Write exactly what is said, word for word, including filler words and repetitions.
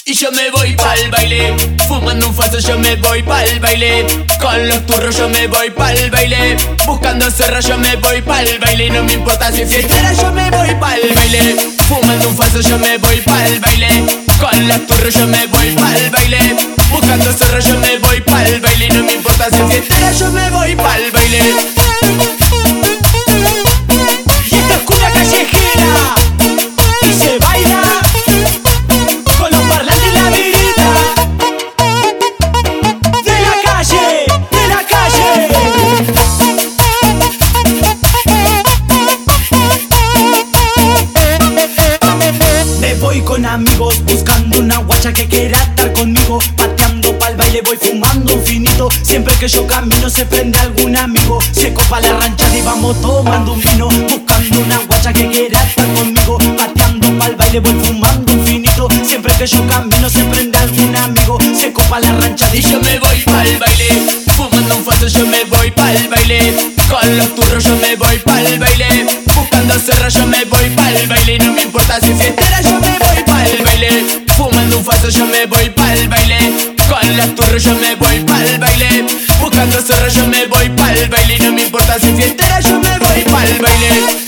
Y yo me voy pa'l baile, fumando un falso yo me voy pa'l baile. Con los turros yo me voy pa'l baile, buscando cerro yo me voy pa'l baile. No me importa si es fiestera, yo me voy pa'l baile. Fumando un falso yo me voy pa'l baile, con los turros yo me voy pa'l baile. Buscando cerro yo me voy pa'l baile. No me importa si es fiestera, yo me voy pa'l baile. Y esta es cumbia callejera y se baila con los parlantes en la vereda. De la calle, de la calle. Me voy con amigos buscando una guacha que quiera estar conmigo. Pateando pa'l baile voy fumando un finito. Siempre que yo camino se prende algún amigo. Se copa la ranchada y vamos tomando un vino. Buscando una guacha que quiera estar conmigo. Pateando pa'l baile voy fumando un finito. Siempre que yo camino se prende algún amigo. Se copa la ranchada Y yo me voy pa'l baile, fumando un falso yo me voy pa'l baile. Con los turros yo me voy pa'l baile, buscando cerro yo me voy pa'l baile. No me importa si es fiestera, yo me voy pa'l baile. Fumando un falso yo me voy pa'l baile, con los turros yo me voy pa'l baile. Buscando cerro yo me voy pa'l baile. No me importa si es fiestera, yo me voy pa'l baile.